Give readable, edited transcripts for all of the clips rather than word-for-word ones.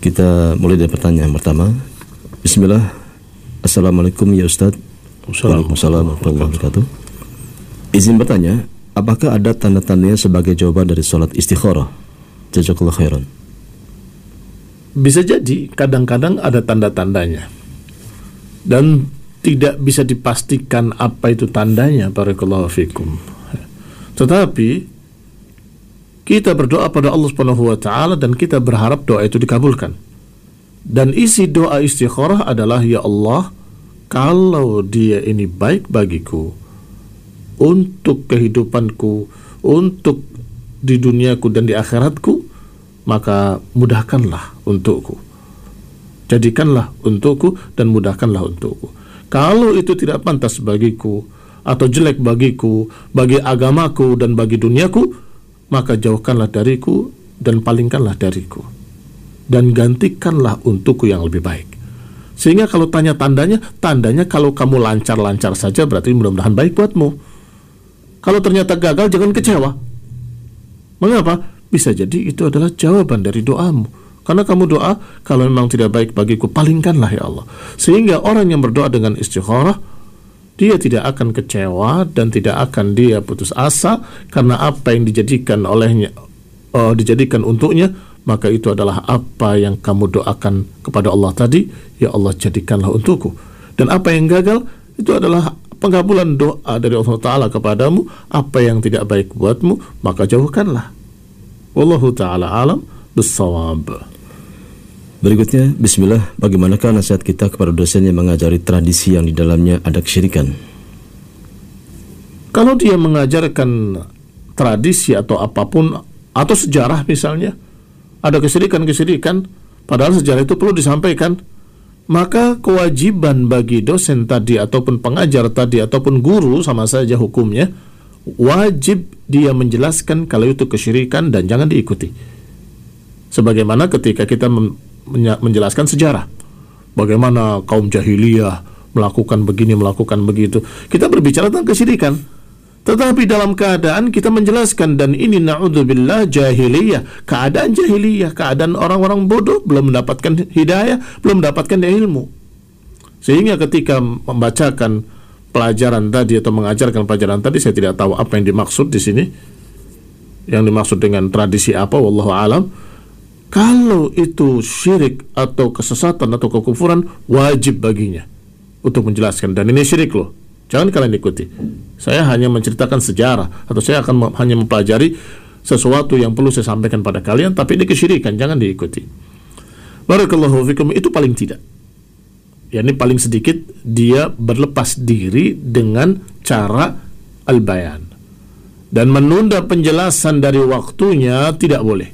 Kita mulai dari pertanyaan pertama. Bismillah. Assalamualaikum ya Ustadz. Waalaikumsalam warahmatullahi wabarakatuh. Izin bertanya, apakah ada tanda-tandanya sebagai jawaban dari sholat istikharah? Jazakallahu khairan. Bisa jadi kadang-kadang ada tanda-tandanya dan tidak bisa dipastikan apa itu tandanya, barakallahu fikum. Tetapi kita berdoa pada Allah Subhanahu wa taala dan kita berharap doa itu dikabulkan. Dan isi doa istikharah adalah, ya Allah, kalau dia ini baik bagiku untuk kehidupanku, untuk di duniaku dan di akhiratku, maka mudahkanlah untukku. Jadikanlah untukku dan mudahkanlah untukku. Kalau itu tidak pantas bagiku atau jelek bagiku, bagi agamaku dan bagi duniaku, maka jauhkanlah dariku dan palingkanlah dariku, dan gantikanlah untukku yang lebih baik. Sehingga kalau tanya tandanya kalau kamu lancar-lancar saja berarti mudah-mudahan baik buatmu. Kalau ternyata gagal, jangan kecewa. Mengapa? Bisa jadi itu adalah jawaban dari doamu. Karena kamu doa, kalau memang tidak baik bagiku, palingkanlah ya Allah. Sehingga orang yang berdoa dengan istikharah, dia tidak akan kecewa dan tidak akan dia putus asa karena apa yang dijadikan olehnya, dijadikan untuknya, maka itu adalah apa yang kamu doakan kepada Allah tadi, ya Allah jadikanlah untukku. Dan apa yang gagal itu adalah pengabulan doa dari Allah Ta'ala kepadamu. Apa yang tidak baik buatmu, maka jauhkanlah. Wallahu ta'ala alam bissawab. Berikutnya, bismillah, bagaimanakah nasihat kita kepada dosen yang mengajari tradisi yang di dalamnya ada kesyirikan? Kalau dia mengajarkan tradisi atau apapun, atau sejarah misalnya, ada kesyirikan-kesyirikan, padahal sejarah itu perlu disampaikan, maka kewajiban bagi dosen tadi, ataupun pengajar tadi, ataupun guru, sama saja hukumnya, wajib dia menjelaskan kalau itu kesyirikan dan jangan diikuti. Sebagaimana ketika kita menjelaskan sejarah, bagaimana kaum jahiliyah melakukan begini, melakukan begitu, kita berbicara tentang kesyirikan, tetapi dalam keadaan kita menjelaskan, dan ini na'udzubillah jahiliyah, keadaan jahiliyah, keadaan orang-orang bodoh, belum mendapatkan hidayah, belum mendapatkan ilmu. Sehingga ketika membacakan pelajaran tadi atau mengajarkan pelajaran tadi, saya tidak tahu apa yang dimaksud di sini, yang dimaksud dengan tradisi apa, wallahu alam. Kalau itu syirik atau kesesatan atau kekufuran, wajib baginya untuk menjelaskan, dan ini syirik loh, jangan kalian ikuti. Saya hanya menceritakan sejarah, atau saya akan hanya mempelajari sesuatu yang perlu saya sampaikan pada kalian, tapi ini kesyirikan, jangan diikuti. Barakallahu fikum. Itu paling tidak, ya, ini paling sedikit dia berlepas diri dengan cara al-bayan, dan menunda penjelasan dari waktunya tidak boleh.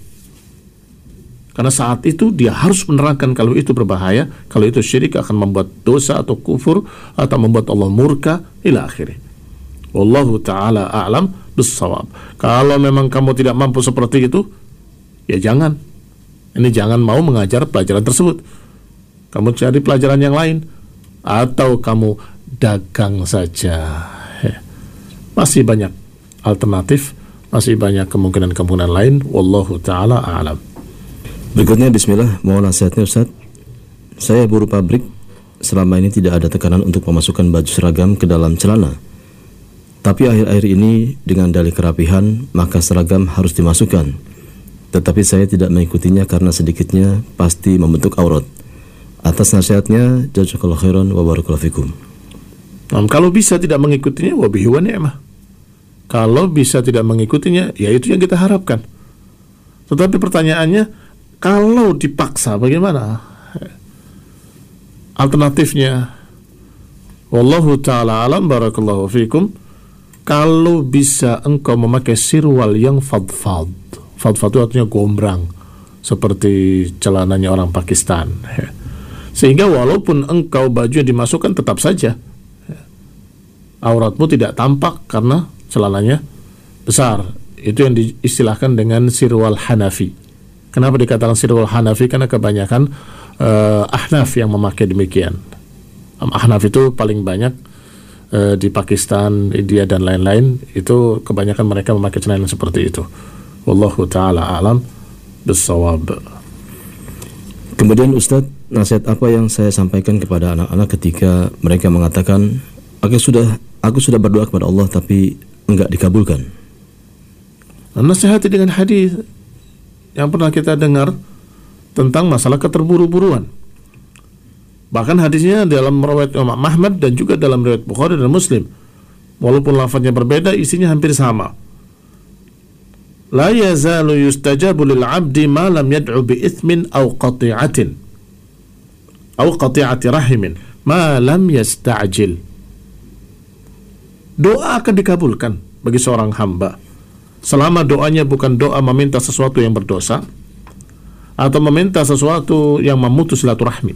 Karena saat itu dia harus menerangkan kalau itu berbahaya, kalau itu syirik, akan membuat dosa atau kufur, atau membuat Allah murka, ila akhirnya. Wallahu ta'ala a'lam bissawab. Kalau memang kamu tidak mampu seperti itu, ya jangan. Ini jangan mau mengajar pelajaran tersebut. Kamu cari pelajaran yang lain, atau kamu dagang saja. Masih banyak alternatif, masih banyak kemungkinan-kemungkinan lain. Wallahu ta'ala a'lam. Berikutnya, bismillah, mohon nasihatnya Ustaz. Saya buruh pabrik, selama ini tidak ada tekanan untuk memasukkan baju seragam ke dalam celana. Tapi akhir-akhir ini dengan dalih kerapihan, maka seragam harus dimasukkan. Tetapi saya tidak mengikutinya karena sedikitnya pasti membentuk aurat. Atas nasihatnya, jazakallahu khairan wa barakallahu fikum. Kalau bisa tidak mengikutinya, wa bihi wa ni'mah. Kalau bisa tidak mengikutinya, ya itu yang kita harapkan. Tetapi pertanyaannya, kalau dipaksa bagaimana? Alternatifnya, wallahu ta'ala alam, barakallahu fikum. Kalau bisa engkau memakai sirwal yang fadfad. Fadfad itu artinya gombrang, seperti celananya orang Pakistan, sehingga walaupun engkau baju yang dimasukkan tetap saja auratmu tidak tampak karena celananya besar. Itu yang diistilahkan dengan sirwal Hanafi. Kenapa dikatakan sirwal Hanafi? Karena kebanyakan Ahnaf yang memakai demikian. Ahnaf itu paling banyak di Pakistan, India dan lain-lain. Itu kebanyakan mereka memakai celana seperti itu. Wallahu ta'ala alam bissawab. Kemudian Ustadz, nasihat apa yang saya sampaikan kepada anak-anak ketika mereka mengatakan, aku sudah berdoa kepada Allah tapi enggak dikabulkan? Nasihati dengan hadis yang pernah kita dengar tentang masalah keterburu-buruan. Bahkan hadisnya dalam riwayat Imam Ahmad dan juga dalam riwayat Bukhari dan Muslim. Walaupun lafaznya berbeda, isinya hampir sama. La yazalu yustajabu lil 'abdi ma lam yad'u bi ithmin aw qati'atin aw qati'ati rahimin ma lam yasta'jil. Doa akan dikabulkan bagi seorang hamba selama doanya bukan doa meminta sesuatu yang berdosa atau meminta sesuatu yang memutus silaturahmi.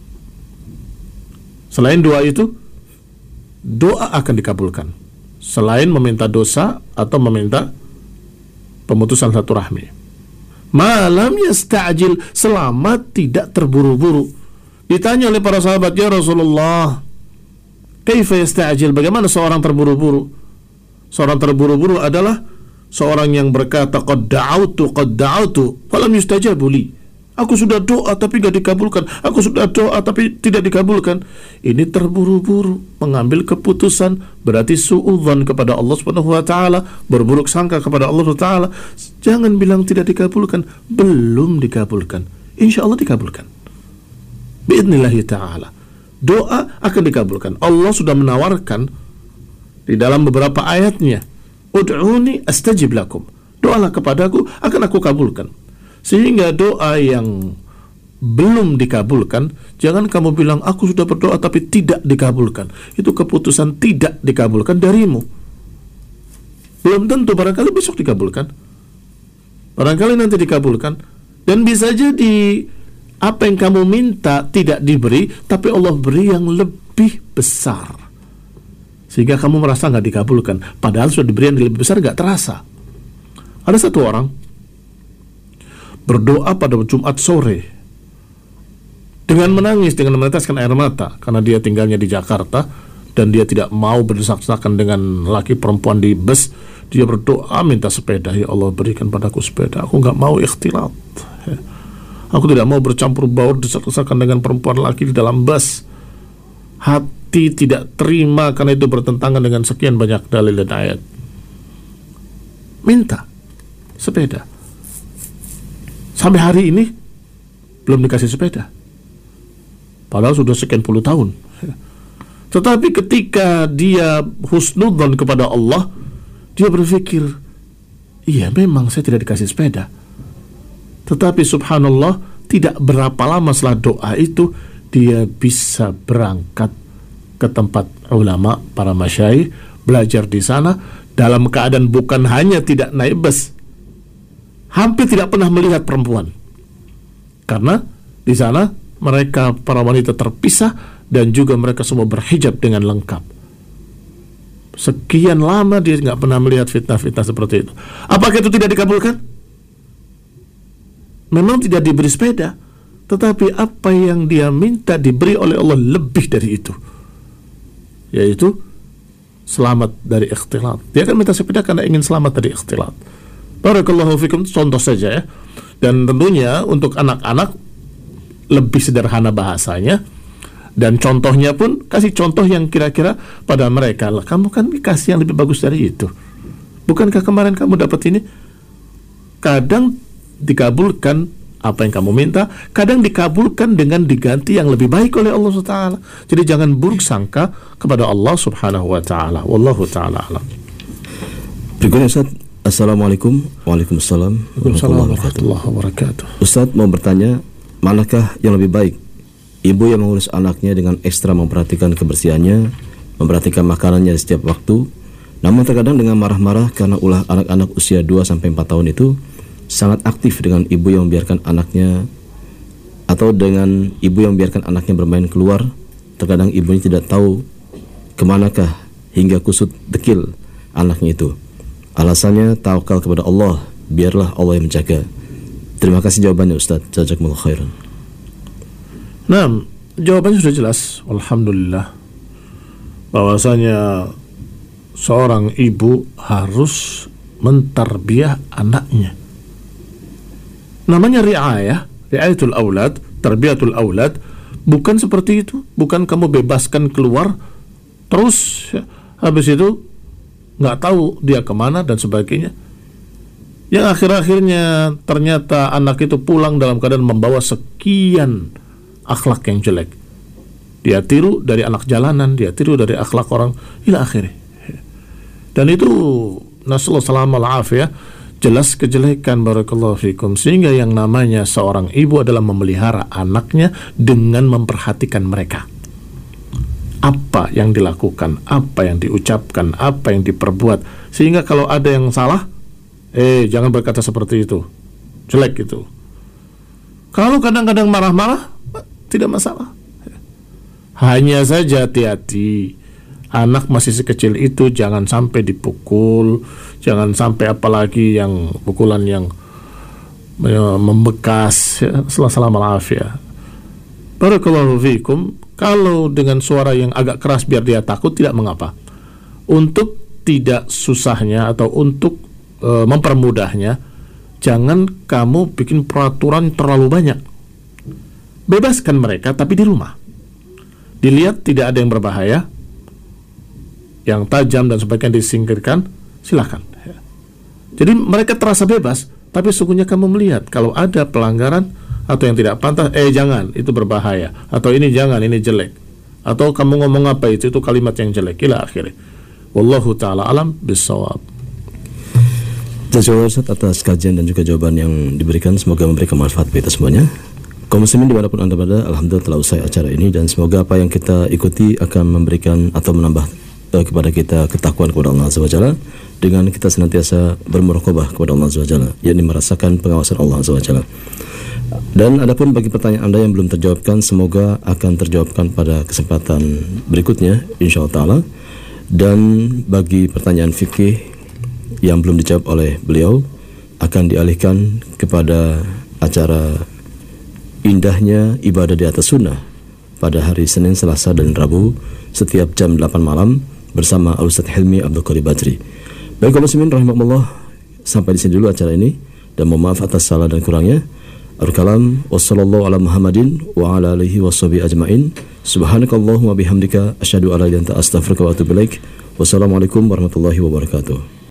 Selain doa itu, doa akan dikabulkan selain meminta dosa atau meminta pemutusan silaturahmi. Malam yasta'jil, selama tidak terburu-buru. Ditanya oleh para sahabat, ya Rasulullah, kaifa yasta'jil, bagaimana seorang terburu-buru? Seorang terburu-buru adalah seorang yang berkata qad da'autu falam yustajabu li. Aku sudah doa tapi tidak dikabulkan. Aku sudah doa tapi tidak dikabulkan. Ini terburu-buru mengambil keputusan, berarti suudzon kepada Allah Subhanahu wa taala, berburuk sangka kepada Allah Subhanahu wa taala. Jangan bilang tidak dikabulkan, belum dikabulkan. Insyaallah dikabulkan. Biidznillah taala. Doa akan dikabulkan. Allah sudah menawarkan di dalam beberapa ayatnya, ud'uni astajib lakum. Doalah kepadaku, akan aku kabulkan. Sehingga doa yang belum dikabulkan, jangan kamu bilang aku sudah berdoa tapi tidak dikabulkan. Itu keputusan tidak dikabulkan darimu. Belum tentu, barangkali besok dikabulkan, barangkali nanti dikabulkan. Dan bisa jadi apa yang kamu minta tidak diberi, tapi Allah beri yang lebih besar, sehingga kamu merasa nggak dikabulkan, padahal sudah diberi yang lebih besar, nggak terasa. Ada satu orang berdoa pada Jumat sore dengan menangis, dengan meneteskan air mata, karena dia tinggalnya di Jakarta dan dia tidak mau berdesak-desakan dengan laki perempuan di bus. Dia berdoa minta sepeda, ya Allah berikan padaku sepeda, aku nggak mau ikhtilat, aku tidak mau bercampur baur desak-desakan dengan perempuan laki di dalam bus. Hati tidak terima karena itu bertentangan dengan sekian banyak dalil dan ayat. Minta sepeda. Sampai hari ini belum dikasih sepeda, padahal sudah sekian puluh tahun. Tetapi ketika dia husnudzon kepada Allah, dia berpikir, iya memang saya tidak dikasih sepeda. Tetapi subhanallah, tidak berapa lama setelah doa itu, dia bisa berangkat ke tempat ulama, para masyayikh, belajar di sana dalam keadaan bukan hanya tidak naik bus, hampir tidak pernah melihat perempuan, karena di sana mereka para wanita terpisah dan juga mereka semua berhijab dengan lengkap. Sekian lama dia nggak pernah melihat fitnah-fitnah seperti itu. Apakah itu tidak dikabulkan? Memang tidak diberi sepeda, tetapi apa yang dia minta diberi oleh Allah lebih dari itu, yaitu selamat dari ikhtilat. Dia akan minta sepeda karena ingin selamat dari ikhtilat. Barakallahu fikum, contoh saja ya. Dan tentunya untuk anak-anak lebih sederhana bahasanya, dan contohnya pun kasih contoh yang kira-kira pada mereka, lah kamu kan kasih yang lebih bagus dari itu, bukankah kemarin kamu dapat ini? Kadang dikabulkan apa yang kamu minta, kadang dikabulkan dengan diganti yang lebih baik oleh Allah SWT. Jadi jangan buruk sangka kepada Allah Subhanahu wa ta'ala. Wallahu ta'ala alam. Berikutnya Ustaz, Assalamualaikum. Waalaikumsalam warahmatullahi wabarakatuh. Ustaz mau bertanya, manakah yang lebih baik? Ibu yang mengurus anaknya dengan ekstra memperhatikan kebersihannya, memperhatikan makanannya setiap waktu, namun terkadang dengan marah-marah karena ulah anak-anak usia 2-4 tahun itu sangat aktif dengan ibu yang membiarkan anaknya, atau dengan ibu yang membiarkan anaknya bermain keluar. Terkadang ibunya tidak tahu kemanakah hingga kusut dekil anaknya itu. Alasannya tawakal kepada Allah, biarlah Allah yang menjaga. Terima kasih jawabannya Ustaz. Jazakumullah khairan. Nah, jawabannya sudah jelas, alhamdulillah, bahwasanya seorang ibu harus mentarbiyah anaknya. Namanya ri'ayatul aulad, tarbiyatul aulad bukan seperti itu, bukan kamu bebaskan keluar terus habis itu nggak tahu dia kemana dan sebagainya. Yang akhir-akhirnya ternyata anak itu pulang dalam keadaan membawa sekian akhlak yang jelek. Dia tiru dari anak jalanan, dia tiru dari akhlak orang ila akhirnya. Dan itu nasallahu salamal afiyah, jelas kejelekan barakallahu fikum. Sehingga yang namanya seorang ibu adalah memelihara anaknya dengan memperhatikan mereka. Apa yang dilakukan, apa yang diucapkan, apa yang diperbuat. Sehingga kalau ada yang salah, jangan berkata seperti itu, jelek itu. Kalau kadang-kadang marah-marah, tidak masalah. Hanya saja hati-hati, anak masih sekecil itu jangan sampai dipukul, jangan sampai apalagi yang pukulan yang membekas, selama ya. Barakallahu fikum. Kalau dengan suara yang agak keras biar dia takut, tidak mengapa. Untuk tidak susahnya atau untuk mempermudahnya, jangan kamu bikin peraturan terlalu banyak. Bebaskan mereka tapi di rumah. Dilihat tidak ada yang berbahaya, yang tajam dan sebagainya disingkirkan, silakan. Jadi mereka terasa bebas, tapi sesungguhnya kamu melihat kalau ada pelanggaran atau yang tidak pantas, jangan, itu berbahaya, atau ini jangan, ini jelek, atau kamu ngomong apa itu kalimat yang jelek, ila akhirnya. Wallahu ta'ala alam bisawab. Terima kasih atas kajian dan juga jawaban yang diberikan. Semoga memberikan manfaat bagi kita semuanya. Kaum muslimin dimanapun Anda berada, alhamdulillah telah usai acara ini, dan semoga apa yang kita ikuti akan memberikan atau menambah kepada kita ketakwaan kepada Allah Azza wa Jalla, dengan kita senantiasa bermuraqabah kepada Allah Azza wa Jalla, yakni merasakan pengawasan Allah Azza wa Jalla. Dan adapun bagi pertanyaan Anda yang belum terjawabkan, semoga akan terjawabkan pada kesempatan berikutnya insyaallah taala. Dan bagi pertanyaan fikih yang belum dijawab oleh beliau, akan dialihkan kepada acara indahnya ibadah di atas sunnah pada hari Senin, Selasa, dan Rabu setiap jam 8 malam bersama Ustaz Hilmi Abdul Qadir Badri. Baik kaum muslimin rahimakumullah, sampai di sini dulu acara ini, dan mohon maaf atas salah dan kurangnya. Al-kalam wassallallahu ala Muhammadin wa ala alihi washabihi ajmain. Subhanakallahumma bihamdika asyhadu an la ilaha illa anta astaghfiruka wa atubu ilaik. Wassalamualaikum warahmatullahi wabarakatuh.